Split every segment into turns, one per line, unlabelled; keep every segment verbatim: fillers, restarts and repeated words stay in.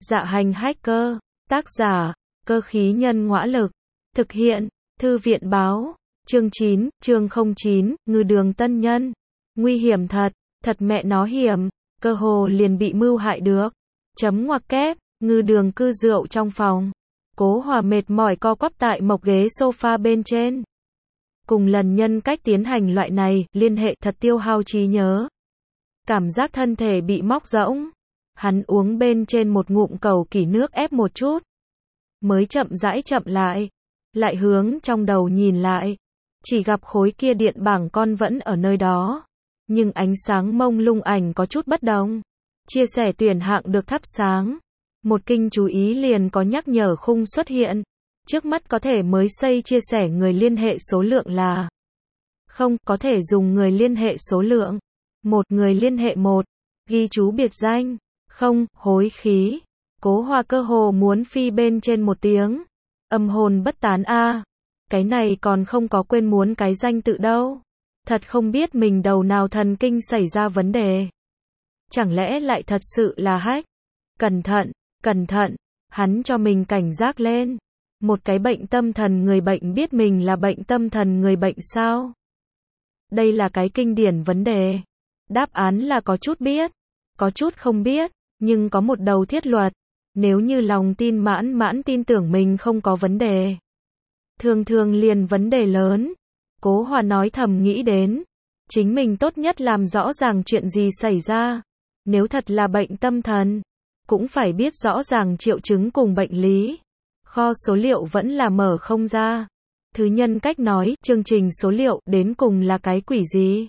Dạ hành hacker, tác giả, cơ khí nhân ngõa lực, thực hiện, thư viện báo, chương chín, chương không chín, ngư đường tân nhân. Nguy hiểm thật, thật mẹ nó hiểm, cơ hồ liền bị mưu hại được. Chấm ngoặc kép, ngư đường cư rượu trong phòng. Cố Hòa mệt mỏi co quắp tại mộc ghế sofa bên trên. Cùng lần nhân cách tiến hành loại này, liên hệ thật tiêu hao trí nhớ. Cảm giác thân thể bị móc rỗng. Hắn uống bên trên một ngụm cầu kỷ nước ép một chút. Mới chậm rãi chậm lại. Lại hướng trong đầu nhìn lại. Chỉ gặp khối kia điện bảng con vẫn ở nơi đó. Nhưng ánh sáng mông lung ảnh có chút bất đồng. Chia sẻ tuyển hạng được thắp sáng. Một kinh chú ý liền có nhắc nhở khung xuất hiện. Trước mắt có thể mới xây chia sẻ người liên hệ số lượng là không, có thể dùng người liên hệ số lượng một, người liên hệ một, ghi chú biệt danh, không, hối khí. Cố Hòa cơ hồ muốn phi bên trên một tiếng. Âm hồn bất tán a. Cái này còn không có quên muốn cái danh tự đâu. Thật không biết mình đầu nào thần kinh xảy ra vấn đề. Chẳng lẽ lại thật sự là hack? Cẩn thận, cẩn thận, hắn cho mình cảnh giác lên. Một cái bệnh tâm thần người bệnh biết mình là bệnh tâm thần người bệnh sao? Đây là cái kinh điển vấn đề. Đáp án là có chút biết, có chút không biết, nhưng có một đầu thiết luật. Nếu như lòng tin mãn mãn tin tưởng mình không có vấn đề. Thường thường liền vấn đề lớn. Cố Hòa nói thầm nghĩ đến. Chính mình tốt nhất làm rõ ràng chuyện gì xảy ra. Nếu thật là bệnh tâm thần, cũng phải biết rõ ràng triệu chứng cùng bệnh lý. Kho số liệu vẫn là mở không ra. Thứ nhân cách nói, chương trình số liệu đến cùng là cái quỷ gì?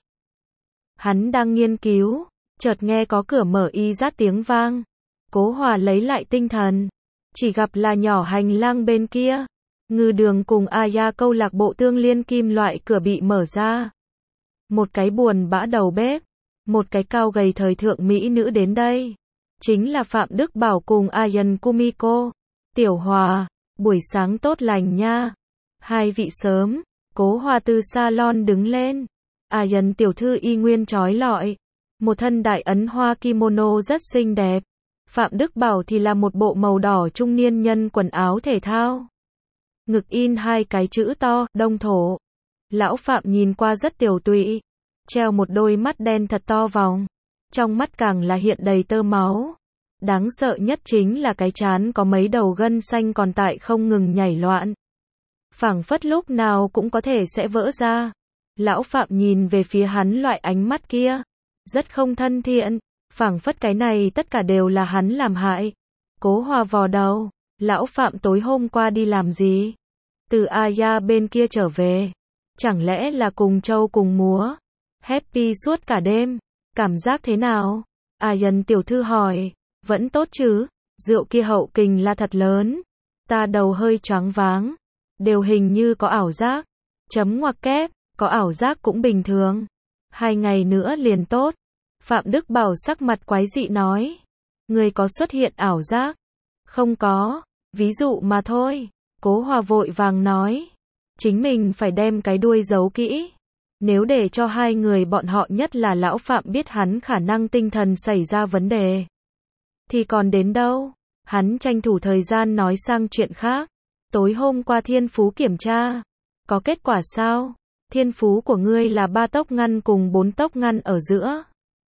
Hắn đang nghiên cứu, chợt nghe có cửa mở y rát tiếng vang. Cố Hòa lấy lại tinh thần. Chỉ gặp là nhỏ hành lang bên kia. Ngư đường cùng Aya câu lạc bộ tương liên kim loại cửa bị mở ra. Một cái buồn bã đầu bếp. Một cái cao gầy thời thượng mỹ nữ đến đây. Chính là Phạm Đức Bảo cùng Ayan Kumiko. Tiểu Hòa, buổi sáng tốt lành nha. Hai vị sớm. Cố Hòa từ salon đứng lên. Ayan tiểu thư y nguyên trói lọi. Một thân đại ấn hoa kimono rất xinh đẹp. Phạm Đức Bảo thì là một bộ màu đỏ trung niên nhân quần áo thể thao. Ngực in hai cái chữ to, Đông Thổ. Lão Phạm nhìn qua rất tiểu tụy. Treo một đôi mắt đen thật to vòng. Trong mắt càng là hiện đầy tơ máu. Đáng sợ nhất chính là cái trán có mấy đầu gân xanh còn tại không ngừng nhảy loạn. Phảng phất lúc nào cũng có thể sẽ vỡ ra. Lão Phạm nhìn về phía hắn loại ánh mắt kia. Rất không thân thiện. Phảng phất cái này tất cả đều là hắn làm hại. Cố Hòa vò đầu. Lão Phạm tối hôm qua đi làm gì? Từ Aya bên kia trở về. Chẳng lẽ là cùng châu cùng múa? Happy suốt cả đêm. Cảm giác thế nào? Ayan tiểu thư hỏi. Vẫn tốt chứ? Rượu kia hậu kình là thật lớn. Ta đầu hơi choáng váng. Đều hình như có ảo giác. Chấm ngoặc kép. Có ảo giác cũng bình thường. Hai ngày nữa liền tốt. Phạm Đức Bảo sắc mặt quái dị nói. Người có xuất hiện ảo giác? Không có. Ví dụ mà thôi. Cố Hòa vội vàng nói. Chính mình phải đem cái đuôi giấu kỹ. Nếu để cho hai người bọn họ nhất là Lão Phạm biết hắn khả năng tinh thần xảy ra vấn đề. Thì còn đến đâu? Hắn tranh thủ thời gian nói sang chuyện khác. Tối hôm qua thiên phú kiểm tra. Có kết quả sao? Thiên phú của ngươi là ba tốc ngăn cùng bốn tốc ngăn ở giữa.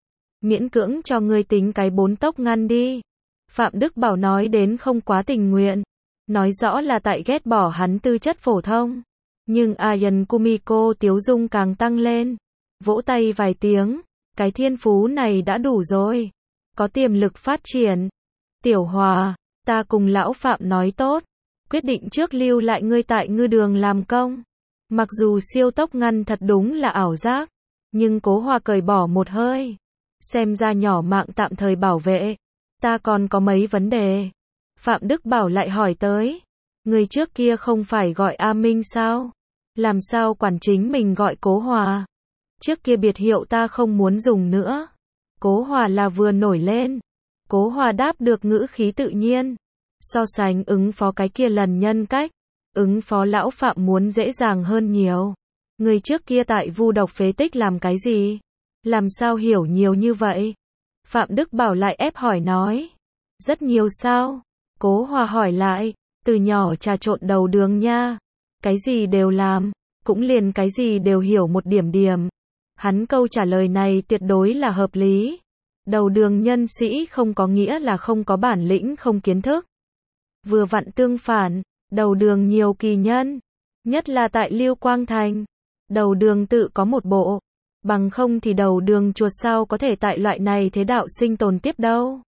Miễn cưỡng cho ngươi tính cái bốn tốc ngăn đi. Phạm Đức Bảo nói đến không quá tình nguyện. Nói rõ là tại ghét bỏ hắn tư chất phổ thông. Nhưng Ayan Kumiko tiếu dung càng tăng lên. Vỗ tay vài tiếng. Cái thiên phú này đã đủ rồi. Có tiềm lực phát triển. Tiểu Hòa, ta cùng Lão Phạm nói tốt. Quyết định trước lưu lại ngươi tại ngư đường làm công. Mặc dù siêu tốc ngăn thật đúng là ảo giác. Nhưng Cố Hòa cởi bỏ một hơi. Xem ra nhỏ mạng tạm thời bảo vệ. Ta còn có mấy vấn đề. Phạm Đức Bảo lại hỏi tới. Người trước kia không phải gọi A Minh sao? Làm sao quản chính mình gọi Cố Hòa? Trước kia biệt hiệu ta không muốn dùng nữa. Cố Hòa là vừa nổi lên. Cố Hòa đáp được ngữ khí tự nhiên. So sánh ứng phó cái kia lần nhân cách. Ứng phó Lão Phạm muốn dễ dàng hơn nhiều. Người trước kia tại Vu Độc phế tích làm cái gì? Làm sao hiểu nhiều như vậy? Phạm Đức Bảo lại ép hỏi nói. Rất nhiều sao? Cố Hòa hỏi lại, từ nhỏ trà trộn đầu đường nha. Cái gì đều làm, cũng liền cái gì đều hiểu một điểm điểm. Hắn câu trả lời này tuyệt đối là hợp lý. Đầu đường nhân sĩ không có nghĩa là không có bản lĩnh không kiến thức. Vừa vặn tương phản, đầu đường nhiều kỳ nhân. Nhất là tại Lưu Quang Thành. Đầu đường tự có một bộ. Bằng không thì đầu đường chuột sao có thể tại loại này thế đạo sinh tồn tiếp đâu.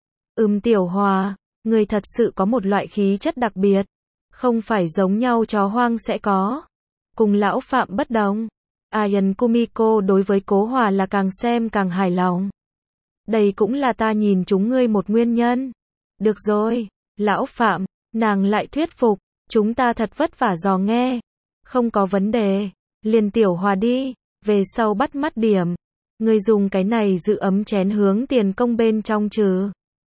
Ừm Tiểu Hòa, người thật sự có một loại khí chất đặc biệt. Không phải giống nhau chó hoang sẽ có. Cùng lão Phạm bất đồng. Ayan Kumiko đối với Cố Hòa là càng xem càng hài lòng. Đây cũng là ta nhìn chúng ngươi một nguyên nhân. Được rồi, lão Phạm, nàng lại thuyết phục, chúng ta thật vất vả dò nghe. Không có vấn đề, liền Tiểu Hòa đi, về sau bắt mắt điểm. Ngươi dùng cái này giữ ấm chén hướng tiền công bên trong trừ.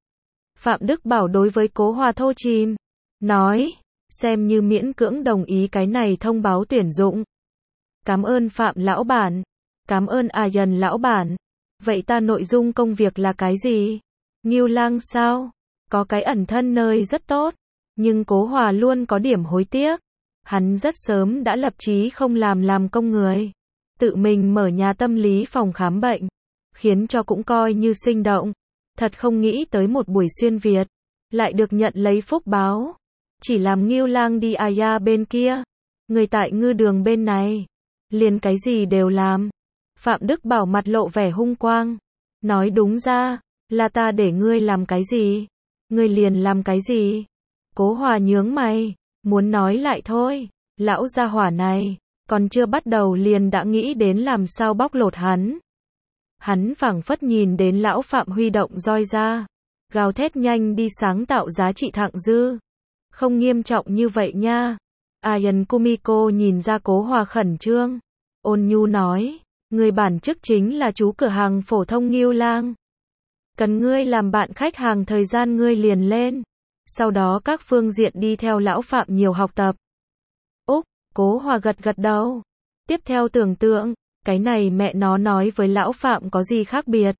Phạm Đức Bảo đối với Cố Hòa thô chìm, nói, xem như miễn cưỡng đồng ý cái này thông báo tuyển dụng. Cảm ơn Phạm lão bản, cảm ơn Ayan lão bản. Vậy ta nội dung công việc là cái gì? Ngưu Lang sao? Có cái ẩn thân nơi rất tốt, nhưng Cố Hòa luôn có điểm hối tiếc. Hắn rất sớm đã lập chí không làm làm công người, tự mình mở nhà tâm lý phòng khám bệnh, khiến cho cũng coi như sinh động. Thật không nghĩ tới một buổi xuyên Việt, lại được nhận lấy phúc báo. Chỉ làm Ngưu Lang đi Aya bên kia, người tại ngư đường bên này, liền cái gì đều làm. Phạm Đức Bảo mặt lộ vẻ hung quang, nói đúng ra, là ta để ngươi làm cái gì, ngươi liền làm cái gì. Cố Hòa nhướng mày, muốn nói lại thôi, lão gia hỏa này, còn chưa bắt đầu liền đã nghĩ đến làm sao bóc lột hắn. Hắn phảng phất nhìn đến lão Phạm huy động roi ra, gào thét nhanh đi sáng tạo giá trị thặng dư. Không nghiêm trọng như vậy nha. Ayan Kumiko nhìn ra Cố Hòa khẩn trương, ôn nhu nói, người bản chức chính là chú cửa hàng phổ thông Ngưu Lang. Cần ngươi làm bạn khách hàng thời gian ngươi liền lên. Sau đó các phương diện đi theo lão Phạm nhiều học tập. Úc, Cố Hòa gật gật đầu. Tiếp theo tưởng tượng, cái này mẹ nó nói với lão Phạm có gì khác biệt.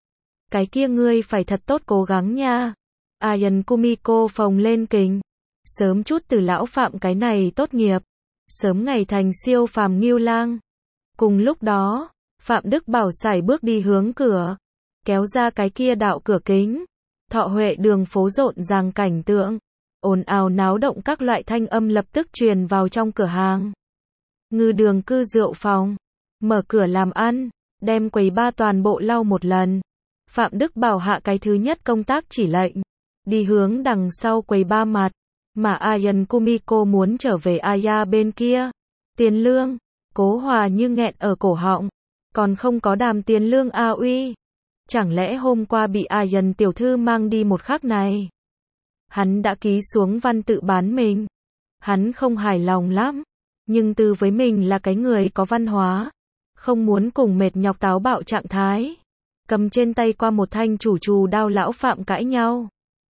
Cái kia ngươi phải thật tốt cố gắng nha. Ayan Kumiko phồng lên kình. Sớm chút từ lão Phạm cái này tốt nghiệp. Sớm ngày thành siêu phàm Ngưu Lang. Cùng lúc đó, Phạm Đức Bảo sải bước đi hướng cửa. Kéo ra cái kia đạo cửa kính. Thọ Huệ đường phố rộn ràng cảnh tượng. Ồn ào náo động các loại thanh âm lập tức truyền vào trong cửa hàng. Ngư đường cư rượu phòng. Mở cửa làm ăn. Đem quầy ba toàn bộ lau một lần. Phạm Đức Bảo hạ cái thứ nhất công tác chỉ lệnh. Đi hướng đằng sau quầy ba mặt. Mà Ayan Kumiko muốn trở về Aya bên kia. Tiền lương. Cố Hòa như nghẹn ở cổ họng. Còn không có đàm tiền lương a uy. Chẳng lẽ hôm qua bị Ayan tiểu thư mang đi một khắc này. Hắn đã ký xuống văn tự bán mình. Hắn không hài lòng lắm. Nhưng từ với mình là cái người có văn hóa. Không muốn cùng mệt nhọc táo bạo trạng thái. Cầm trên tay qua một thanh chủ trù đao lão Phạm cãi nhau.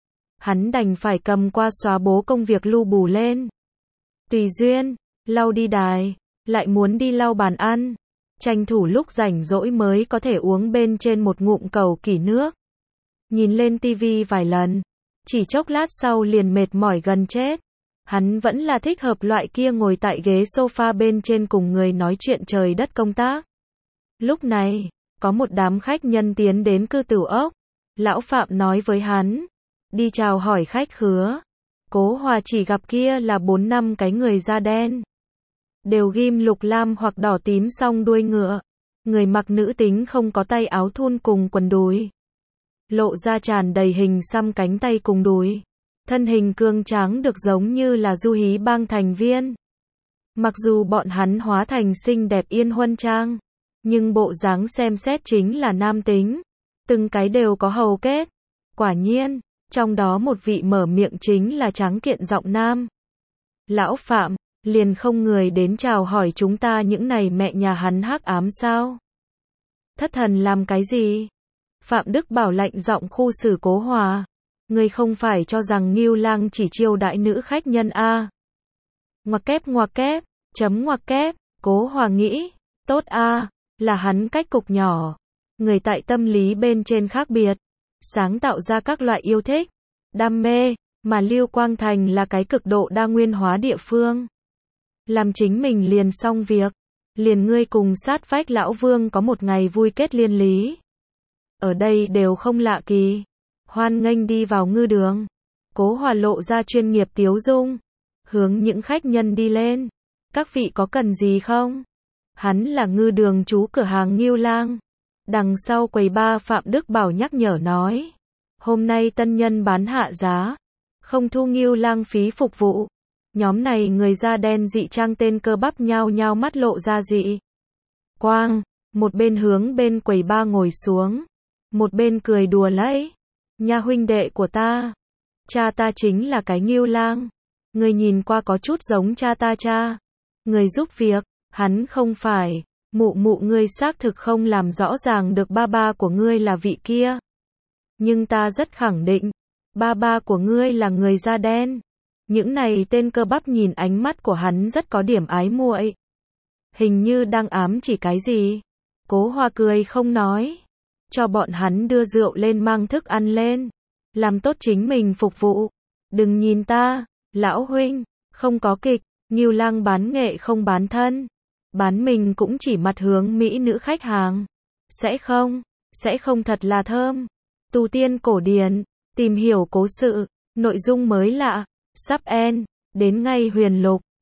Hắn đành phải cầm qua xóa bố công việc lưu bù lên. Tùy duyên, lau đi đài, lại muốn đi lau bàn ăn. Tranh thủ lúc rảnh rỗi mới có thể uống bên trên một ngụm cầu kỷ nước. Nhìn lên tivi vài lần, chỉ chốc lát sau liền mệt mỏi gần chết. Hắn vẫn là thích hợp loại kia ngồi tại ghế sofa bên trên cùng người nói chuyện trời đất công tác. Lúc này, có một đám khách nhân tiến đến cư tử ốc. Lão Phạm nói với hắn, đi chào hỏi khách khứa. Cố Hòa chỉ gặp kia là bốn năm cái người da đen. Đều ghim lục lam hoặc đỏ tím song đuôi ngựa. Người mặc nữ tính không có tay áo thun cùng quần đùi. Lộ ra tràn đầy hình xăm cánh tay cùng đùi. Thân hình cương tráng được giống như là du hí bang thành viên. Mặc dù bọn hắn hóa thành xinh đẹp yên huân trang. Nhưng bộ dáng xem xét chính là nam tính. Từng cái đều có hầu kết. Quả nhiên, trong đó một vị mở miệng chính là tráng kiện giọng nam. Lão Phạm, liền không người đến chào hỏi chúng ta những này mẹ nhà hắn hắc ám sao? Thất thần làm cái gì? Phạm Đức Bảo lạnh giọng khu xử Cố Hòa. Ngươi không phải cho rằng Ngưu Lang chỉ chiêu đãi nữ khách nhân a? Ngoặc kép ngoặc kép, chấm ngoặc kép, Cố Hòa nghĩ, tốt a, là hắn cách cục nhỏ. Người tại tâm lý bên trên khác biệt, sáng tạo ra các loại yêu thích, đam mê, mà Lưu Quang Thành là cái cực độ đa nguyên hóa địa phương. Làm chính mình liền xong việc, liền ngươi cùng sát vách lão Vương có một ngày vui kết liên lý. Ở đây đều không lạ kỳ. Hoan nghênh đi vào ngư đường. Cố Hòa lộ ra chuyên nghiệp tiếu dung, hướng những khách nhân đi lên. Các vị có cần gì không? Hắn là ngư đường chú cửa hàng Ngưu Lang. Đằng sau quầy ba Phạm Đức Bảo nhắc nhở nói. Hôm nay tân nhân bán hạ giá, không thu Ngưu Lang phí phục vụ. Nhóm này người da đen dị trang tên cơ bắp nhao nhao mắt lộ ra dị quang, một bên hướng bên quầy ba ngồi xuống, một bên cười đùa lấy. Nha huynh đệ của ta, cha ta chính là cái Ngưu Lang. Người nhìn qua có chút giống cha ta cha. Người giúp việc, hắn không phải. Mụ mụ ngươi xác thực không làm rõ ràng được ba ba của ngươi là vị kia. Nhưng ta rất khẳng định, ba ba của ngươi là người da đen. Những này tên cơ bắp nhìn ánh mắt của hắn rất có điểm ái muội. Hình như đang ám chỉ cái gì. Cố Hòa cười không nói. Cho bọn hắn đưa rượu lên mang thức ăn lên. Làm tốt chính mình phục vụ. Đừng nhìn ta, lão huynh, không có kịch. Ngưu Lang bán nghệ không bán thân. Bán mình cũng chỉ mặt hướng mỹ nữ khách hàng. Sẽ không, sẽ không thật là thơm. Tu tiên cổ điển, tìm hiểu cố sự, nội dung mới lạ, sắp end, đến ngay huyền lục.